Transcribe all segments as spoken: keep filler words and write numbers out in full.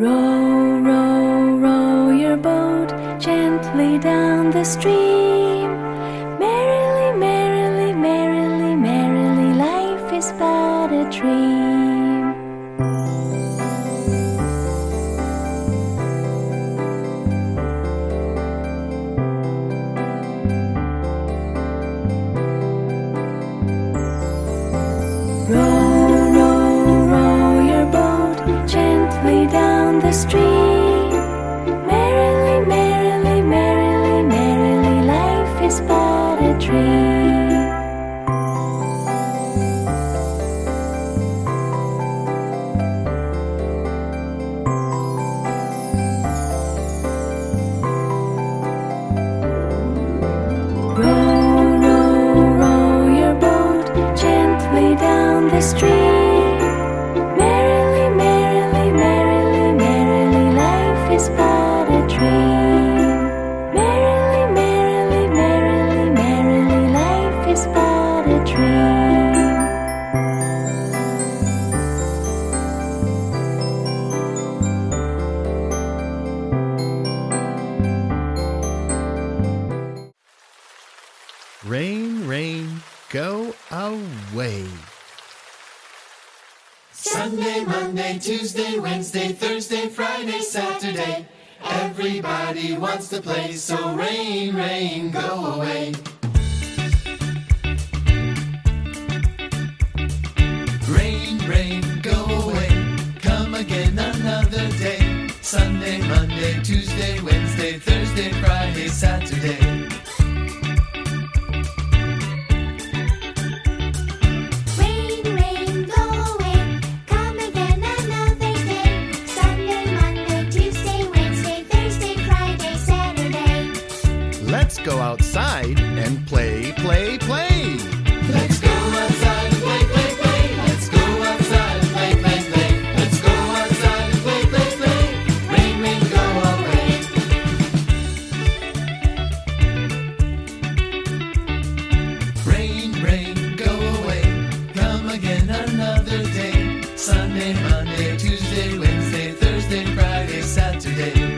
Row, row, row your boat gently down the stream. Merrily, merrily, merrily, merrily, life is but a dream. Row, row, row your boat gently down the stream. Merrily, merrily, merrily, merrily, life is but a dream. Row, row, row your boat gently down the stream. Merrily, merrily, merrily, merrily, life is but a dream. Merrily, merrily, merrily, merrily, life is but a dream. Rain, rain, go away. Sunday, Monday, Tuesday, Wednesday, Thursday, Friday, Saturday. Everybody wants to play, so rain, rain, go away. Rain, rain, go away. Come again another day. Sunday, Monday, Tuesday, Wednesday, Thursday, Friday, Saturday. Rain, rain, go away. Come again another day. Sunday, Monday, Tuesday, Wednesday, Thursday, Friday, Saturday. Let's go outside and play, play, play. Let's go outside and play, play, play. Let's go outside and play, play, play. Let's go outside and play, play, play. Rain, rain, go away. Rain, rain, go away. Come again another day. Sunday, Monday, Tuesday, Wednesday, Thursday, Friday, Saturday.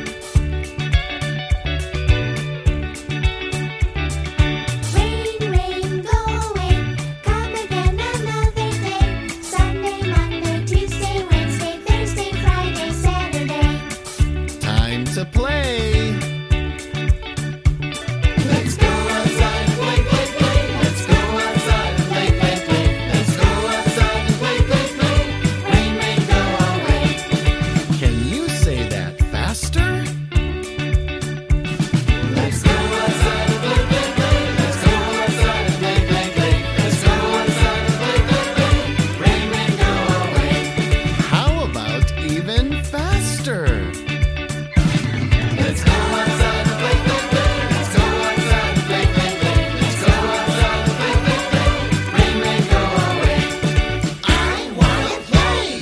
Rain, rain, go away. Come again another day. Sunday, Monday, Tuesday, Wednesday, Thursday, Friday, Saturday. Time to play. Let's go outside and play, play, play. Let's go outside and play, play, play. Let's go outside and play, play, play. Rain, rain, go away. Can you say that faster? Let's go outside and play, play, play. Let's go outside and play, play, play. Let's go outside and play, play, play. Rain, rain, go away. How about even faster? Let's go outside and play, play, play. Let's go outside and play, play, play. Let's go outside and play, play, play. Rain, rain, go away. I wanna play.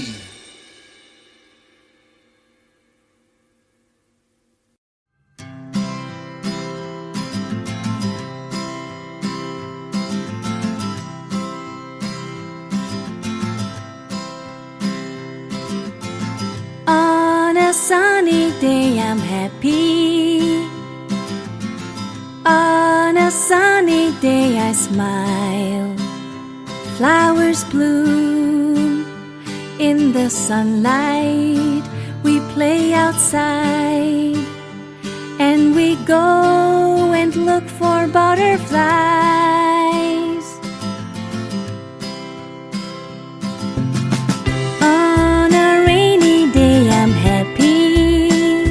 On a sunny day I'm happy. On a sunny day I smile. Flowers bloom in the sunlight. We play outside and we go and look for butterflies. On a rainy day I'm happy.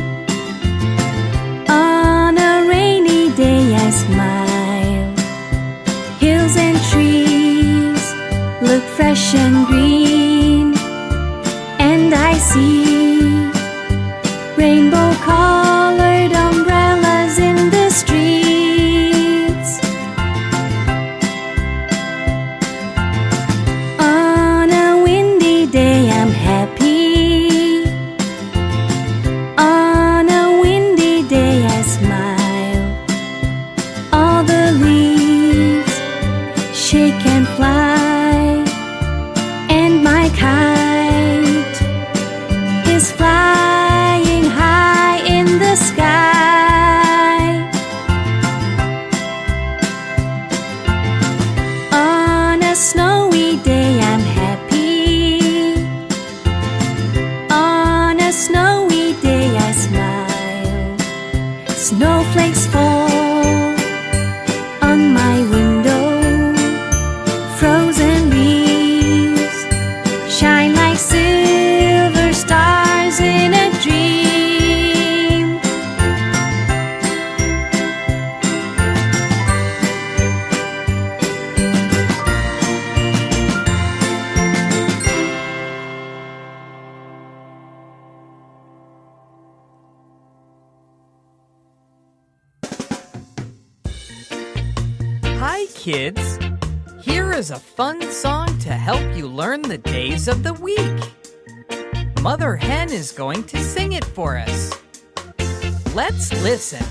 On a rainy day I smile. Hills and trees look fresh and green, and I see rainbow colored umbrellas in the streets. On a windy day I'm happy. On a windy day I smile. All the leaves shake and fly, and my kite kids. Here is a fun song to help you learn the days of the week. Mother Hen is going to sing it for us. Let's listen.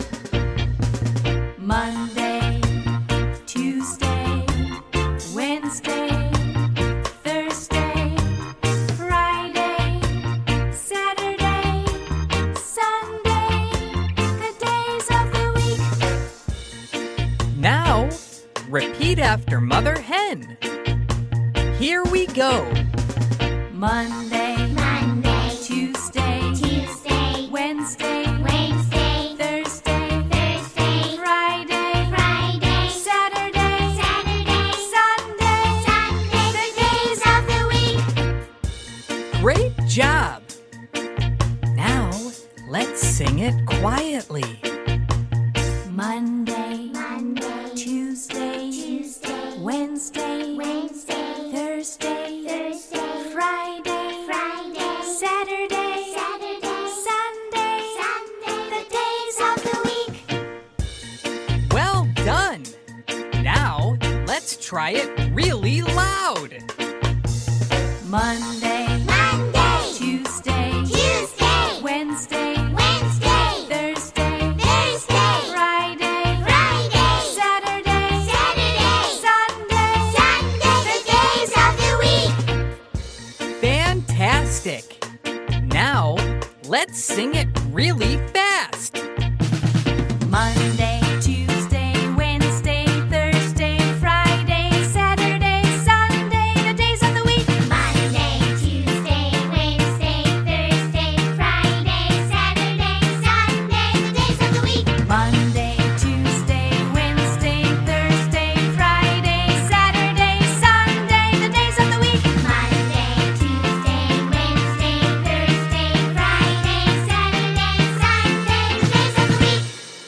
Monday, Tuesday, Wednesday, Thursday, Friday, Saturday, Sunday, the days of the week. Now, repeat after Mother Hen. Here we go. Monday, Monday, Tuesday, Tuesday, Wednesday, Wednesday, Thursday, Thursday, Friday, Friday, Saturday, Saturday, Sunday, Sunday, the days of the week. Great job! Now, let's sing it quietly. Monday, Monday, Tuesday, Tuesday, Wednesday, Wednesday, Thursday, Thursday, Friday, Friday, Saturday, Saturday, Sunday, Sunday, the days of the week. Well done! Now, let's try it really loud. Monday, Monday, Tuesday, Tuesday, Wednesday, Wednesday, Thursday, Thursday, Friday, Friday, Saturday, Saturday, Sunday, Sunday, the days of the week. Fantastic! Now, let's sing it really fast. Monday, Tuesday, Wednesday, Thursday, Friday, Saturday, Sunday, the days of the week. Monday, Tuesday, Wednesday, Thursday, Friday, Saturday, Sunday, the days of the week. Monday, Tuesday, Wednesday, Thursday, Friday, Saturday, Sunday, the days of the week. Monday, Tuesday, Wednesday, Thursday, Friday, Saturday, Sunday, the days of the week.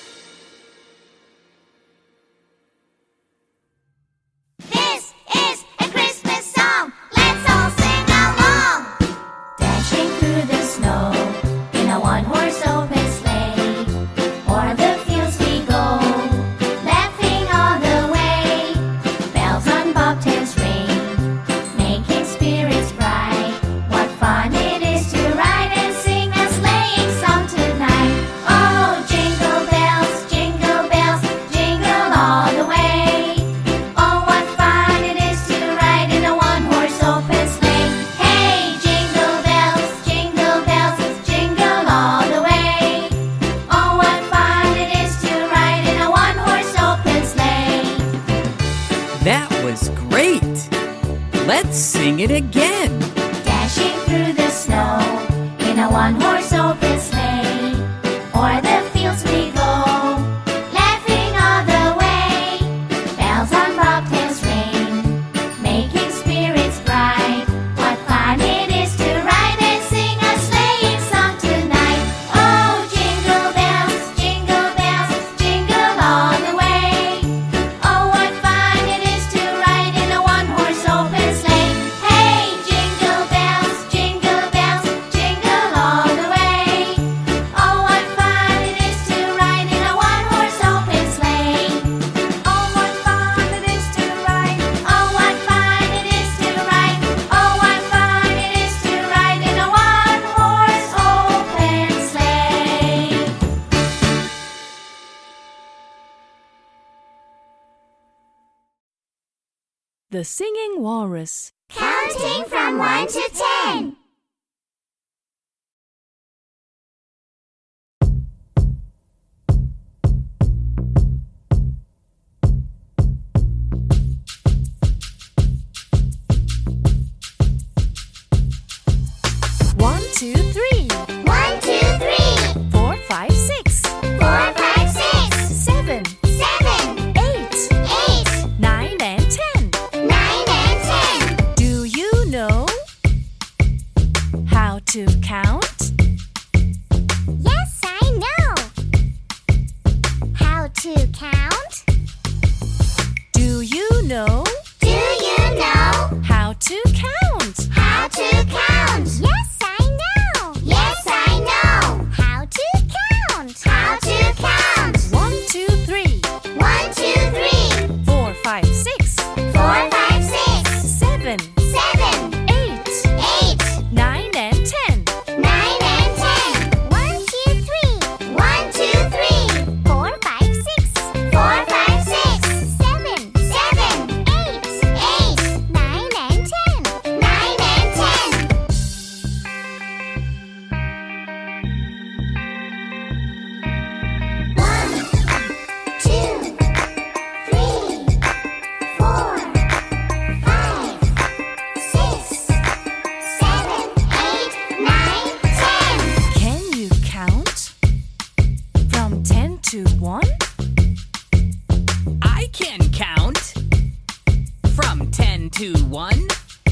This is a Christmas song. Let's all sing along. Dashing through the snow in a one-horse open sleigh, o'er the fields we go, laughing all the way. Bells on bobtails ring, making spirits bright. What fun it is to ride and sing a sleighing song tonight! Oh, jingle bells, jingle bells, jingle all the way. Oh, what fun it is to ride in a one-horse open sleigh. Hey, jingle bells, jingle bells, jingle all the way. Oh, what fun it is to ride in a one-horse open sleigh. That was great! Let's sing it again. Dashing through the snow in a one-horse open sleigh, o'er the fields we go, laughing all the way. Bells on bobtails ring, making spirits bright. What fun it is to ride and sing a sleighing song tonight! Oh, jingle bells, jingle bells, jingle all the way. Oh, what fun it is to ride in a one-horse open sleigh. Hey, jingle bells, jingle bells, jingle all the way. Oh, what fun it is to ride in a one-horse open sleigh. Oh, what fun it is to ride. Oh, what fun it is to ride. Oh, what fun it is to ride in a one-horse open sleigh. The Singing Walrus. Counting from one to ten. One, two, three, One, two, three, four, five, six, four, five, six, seven, seven, eight, eight, nine, and ten. nine, and ten. Do you know how to count? Yes, I know how to count. Do you know Do you know how to count? how to count? Yes, I know. seven, seven, eight, eight, nine, and ten. nine, and ten. One, two, three. One, two, three. Four, five, six. Four, five, six. Seven, seven, eight, eight, nine, and ten. Nine, and ten. One, two, three, four, five, six, seven, eight, nine, ten. Can you count from ten to one? I can count from ten to one.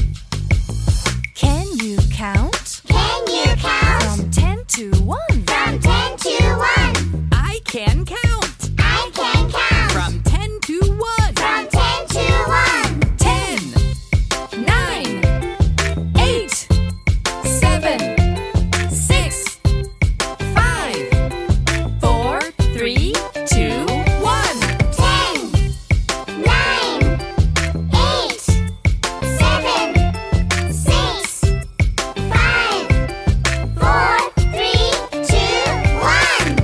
Can you count Can you count from ten to one? from ten to one? I can count I can count from ten to one. from ten to one. ten, Nine, eight, seven, six, five, four, three, two, one. Ten, nine, eight, seven, six, five, four, three, two, one.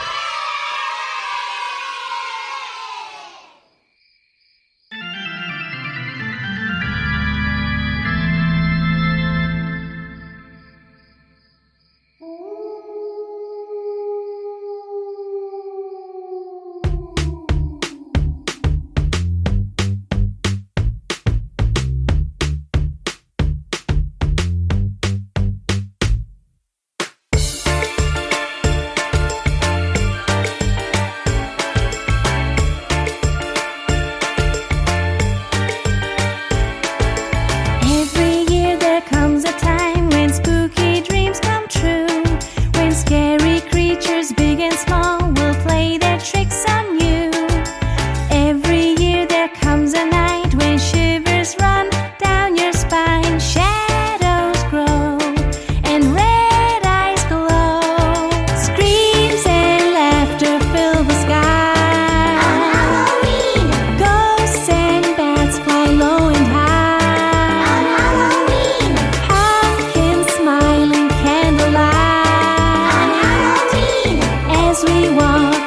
Every year there comes a time when spooky dreams come true, when scary creatures big and small will play their tricks on you. Every year there comes a night when shivers run down your spine, shadows grow, and red eyes glow. Screams and laughter fill the sky. On Halloween, Ghosts and bats fly low and high. on Halloween, Pumpkins smiling candlelight. on Halloween. As we walk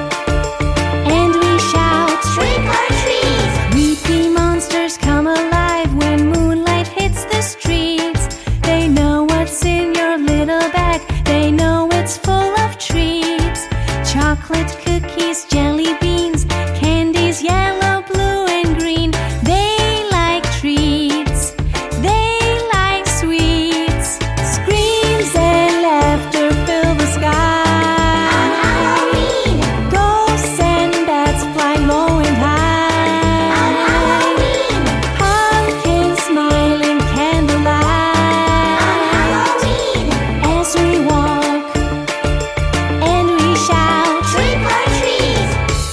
and we shout, Trick or treat, creepy monsters come alive when moonlight hits the streets. They know what's in your little bag. They know it's full of treats. Chocolate cookies, jelly beans, candies yellow, blue, and green. They like treats. They like sweets. Screams and laughter fill the sky. on Halloween, Ghosts and bats fly low and on high. Halloween, Pumpkins smiling on candlelight. Halloween. As we walk and we shout, Trick or treat,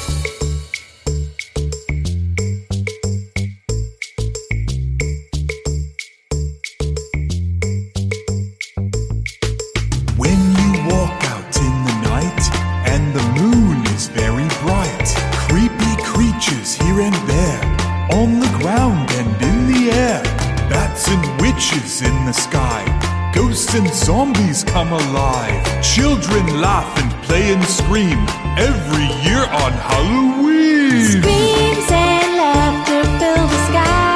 When you walk out in the night and the moon is very bright, creepy creatures here and there, on the ground and in the air, bats and witches in the sky, ghosts and zombies come alive. Children laugh and play and scream every year on Halloween. screams and laughter fill the sky.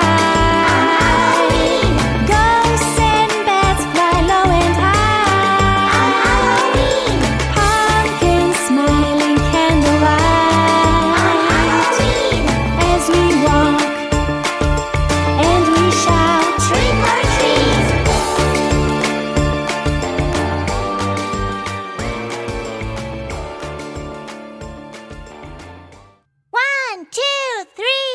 Ghosts and bats fly low and on high. Halloween, Pumpkins smiling candlelight. on Halloween. As we walk and we shout, Trick or treat, one, two, three.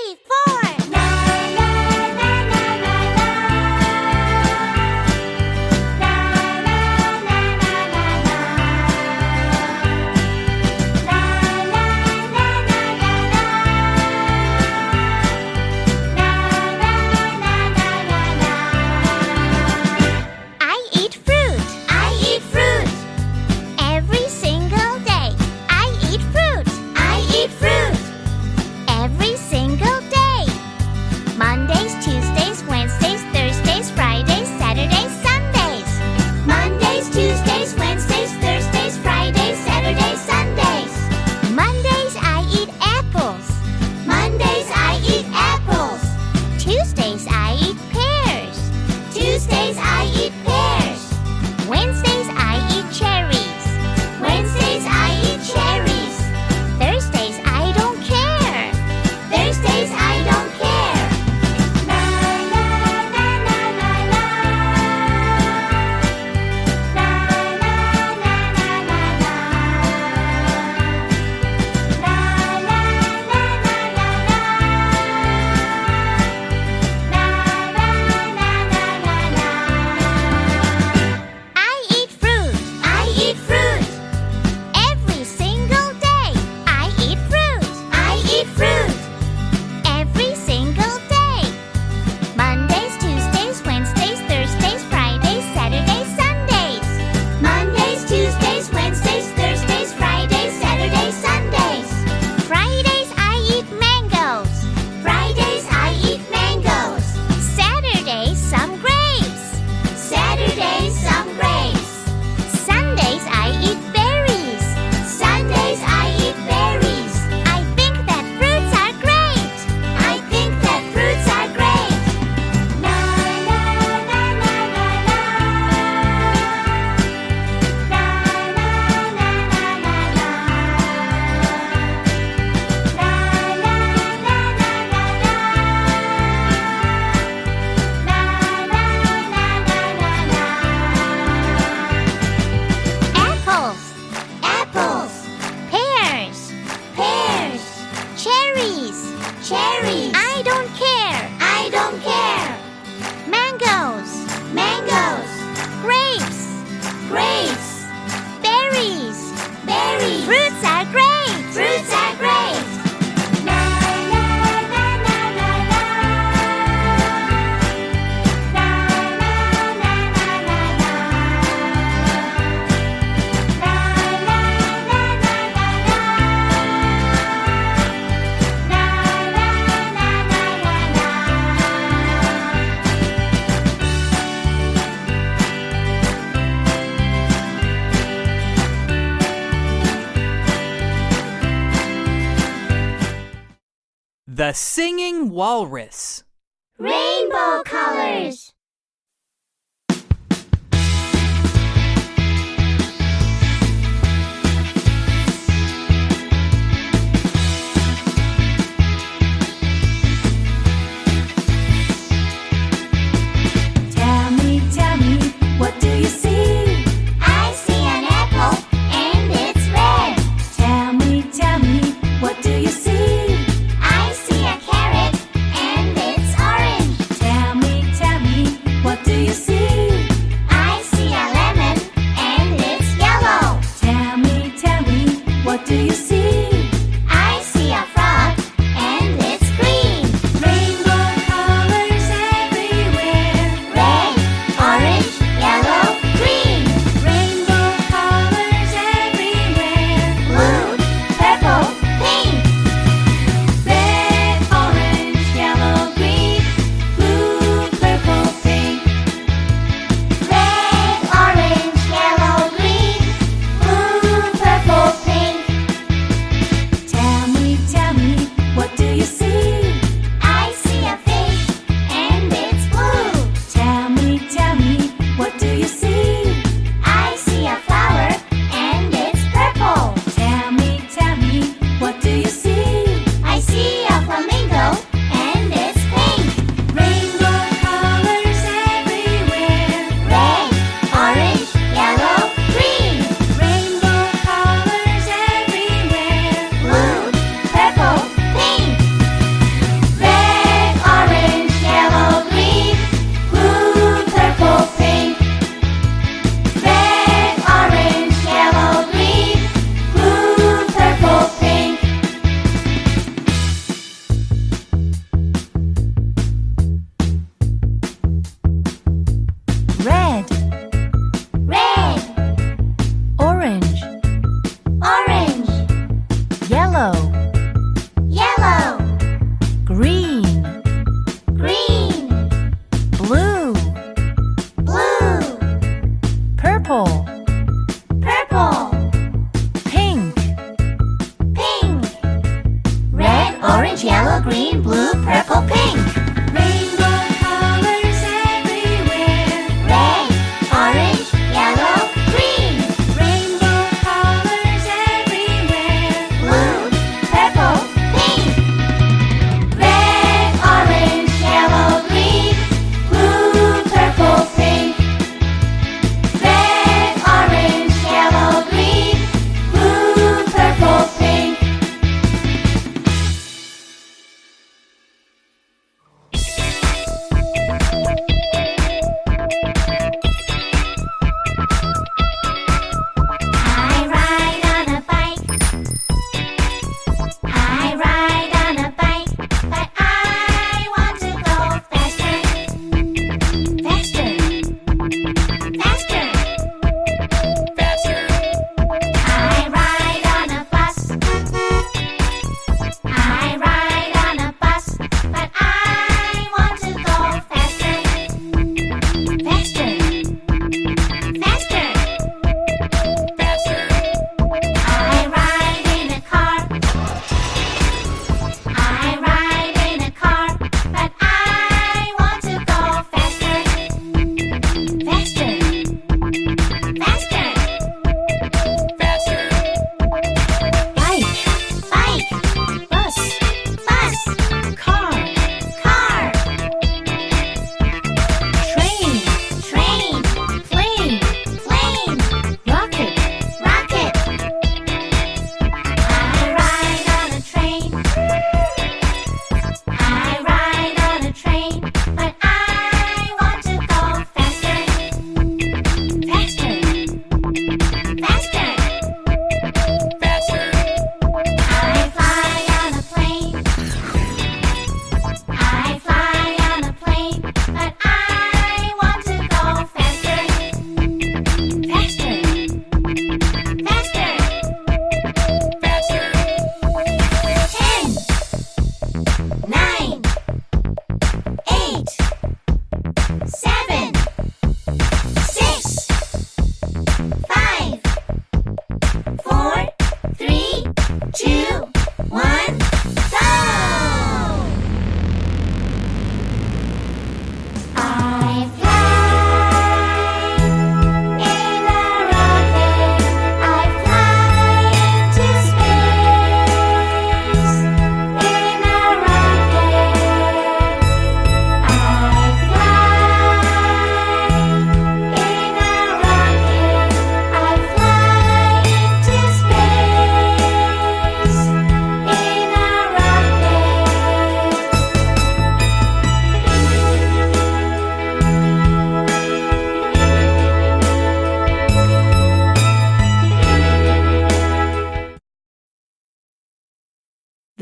The Singing Walrus. Rainbow colors. Tell me, tell me, what do you see? I see an apple and it's red. Tell me, tell me, what do you see? I see a carrot and it's orange. Tell me, tell me,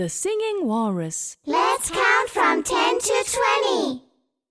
The Singing Walrus. Let's count from ten to twenty.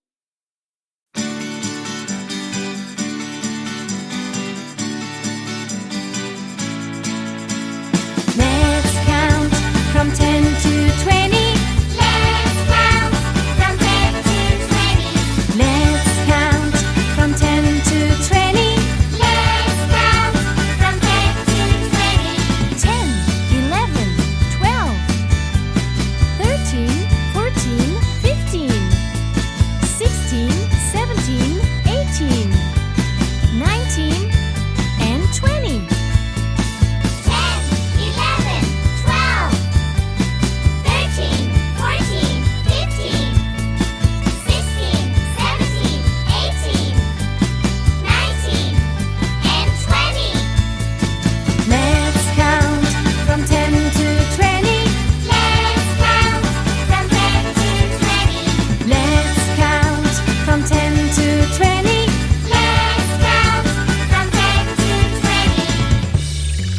Let's count from ten to twenty. Let's count from ten to twenty. Let's count from ten to twenty. Let's count from ten to twenty. ten, eleven, twelve, thirteen, fourteen, fifteen, sixteen, seventeen, eighteen, nineteen, and twenty. ten, eleven, twelve, thirteen, fourteen, fifteen, sixteen, seventeen, eighteen, nineteen, and twenty. Let's count from ten to twenty. Let's count from ten to twenty. Let's count from ten to twenty. Let's count from ten to twenty.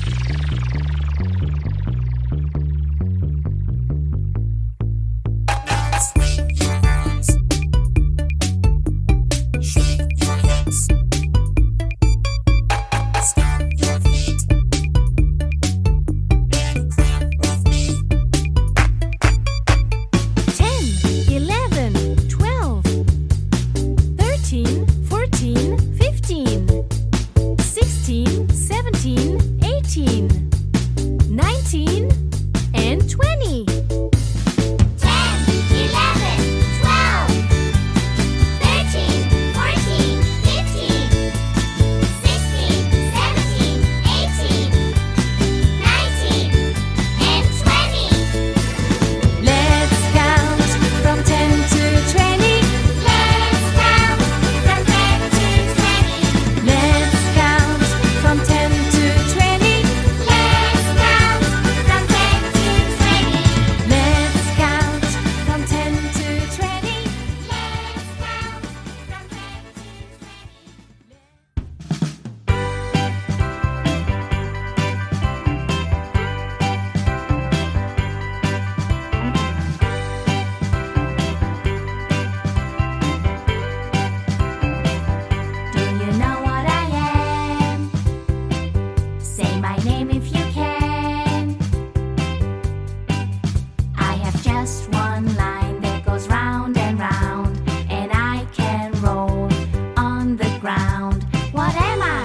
ten, eleven, twelve, thirteen, fourteen, fifteen, sixteen, seventeen, eighteen, nineteen, and twenty. ten, eleven, twelve, thirteen, fourteen, fifteen, sixteen, seventeen, eighteen, nineteen, and twenty. Let's count from ten to twenty. Let's count from ten to twenty. Let's count from ten to twenty. Let's count from ten to twenty. Let's count from ten to twenty. Let's count from ten to twenty. Do you know what I am? Say my name if you can. I have just one line that goes round and round, and I can roll on the ground. What am I?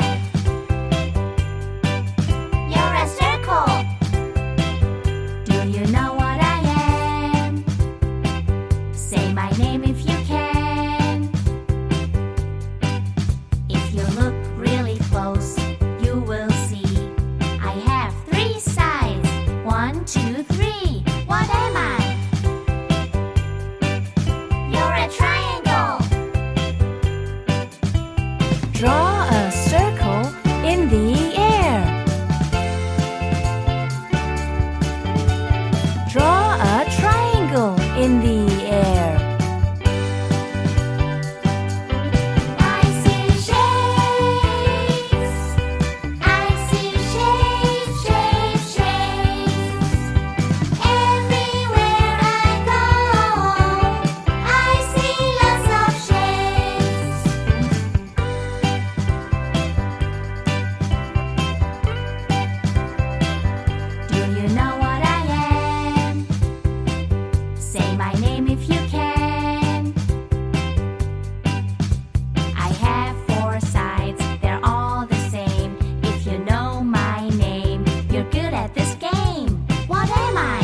You're a circle. Do you know what I am? Say my name if you can. If you look really close, you will see I have three sides. One, two, three. What am I? You're a triangle. Draw a circle in the air. Draw a triangle in the air. I see shapes. I see shapes, shapes, shapes. Everywhere I go, I see lots of shapes. Do you know what I am? Say my name if you can. I have four sides, they're all the same. If you know my name, you're good at this game. What am I?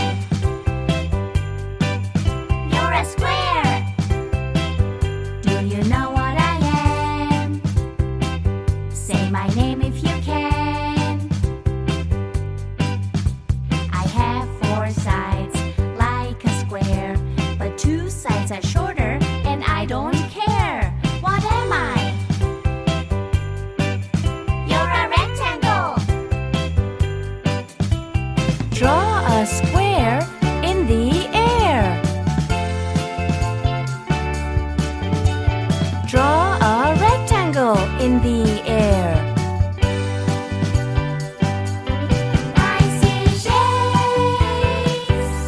You're a square. Do you know what I am? Say my name if you can. I have four sides like a square, but two sides are shorter and I don't care. What am I? You're a rectangle. Draw a square in the air. Draw a rectangle in the air. I see shapes.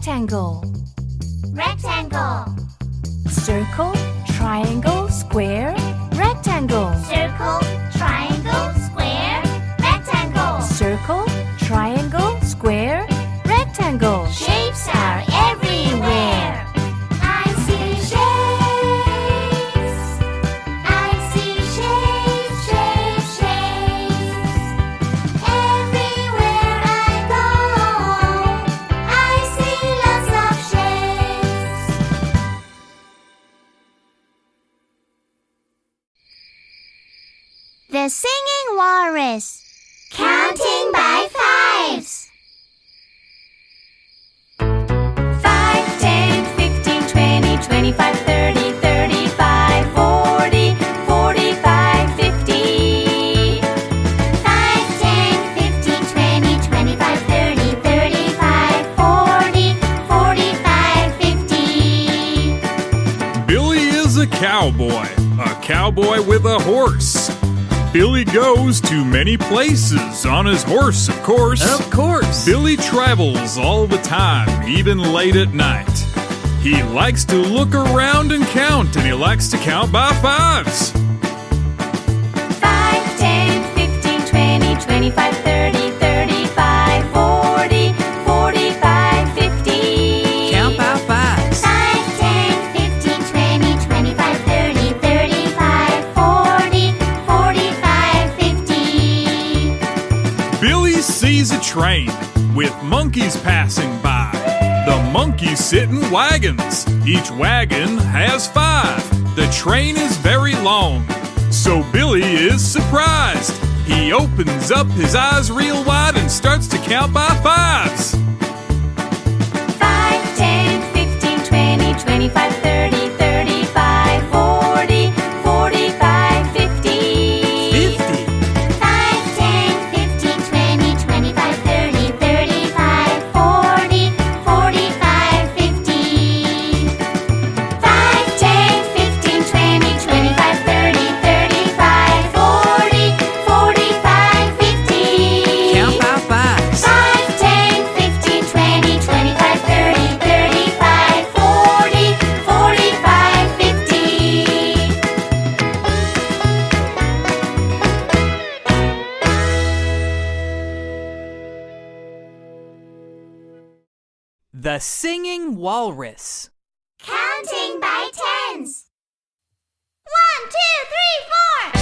Rectangle. Rectangle. Circle, triangle, square, rectangle. Circle, triangle, square, rectangle. Circle, triangle, square, rectangle. Shapes are everywhere. I see shapes. I see shapes, shapes, shapes. Everywhere I go, I see lots of shapes. The Singing Walrus. Counting by fives. five, ten, fifteen, twenty, twenty-five, thirty, thirty-five, forty, forty-five, fifty. five, ten, fifteen, twenty, twenty-five, thirty, thirty-five, forty, forty-five, fifty. Billy is a cowboy, a cowboy with a horse. Billy goes to many places on his horse, of course. Of course. Billy travels all the time, even late at night. He likes to look around and count, and he likes to count by fives. five, ten, fifteen, twenty, twenty-five, thirty, thirty-five, forty, forty-five, fifty. Count by fives. five, ten, fifteen, twenty, twenty-five, thirty, thirty-five, forty, forty-five, fifty. Billy sees a train with monkeys passing by. The monkeys sit in wagons. Each wagon has five. The train is very long, so Billy is surprised. He opens up his eyes real wide and starts to count by fives. five, ten, fifteen, twenty, twenty-five, thirty, thirty-five, forty, forty-five, fifty. fifty. five, ten, fifteen, twenty, twenty-five, thirty, thirty-five, forty, forty-five, fifty. five, ten, fifteen, twenty, twenty-five, thirty, thirty-five, forty, forty-five, fifty. Count by fives. five, ten, fifteen, twenty, twenty-five, thirty, thirty-five, forty, forty-five, fifty. The Singing Walrus. Counting by tens. One, two, three, four.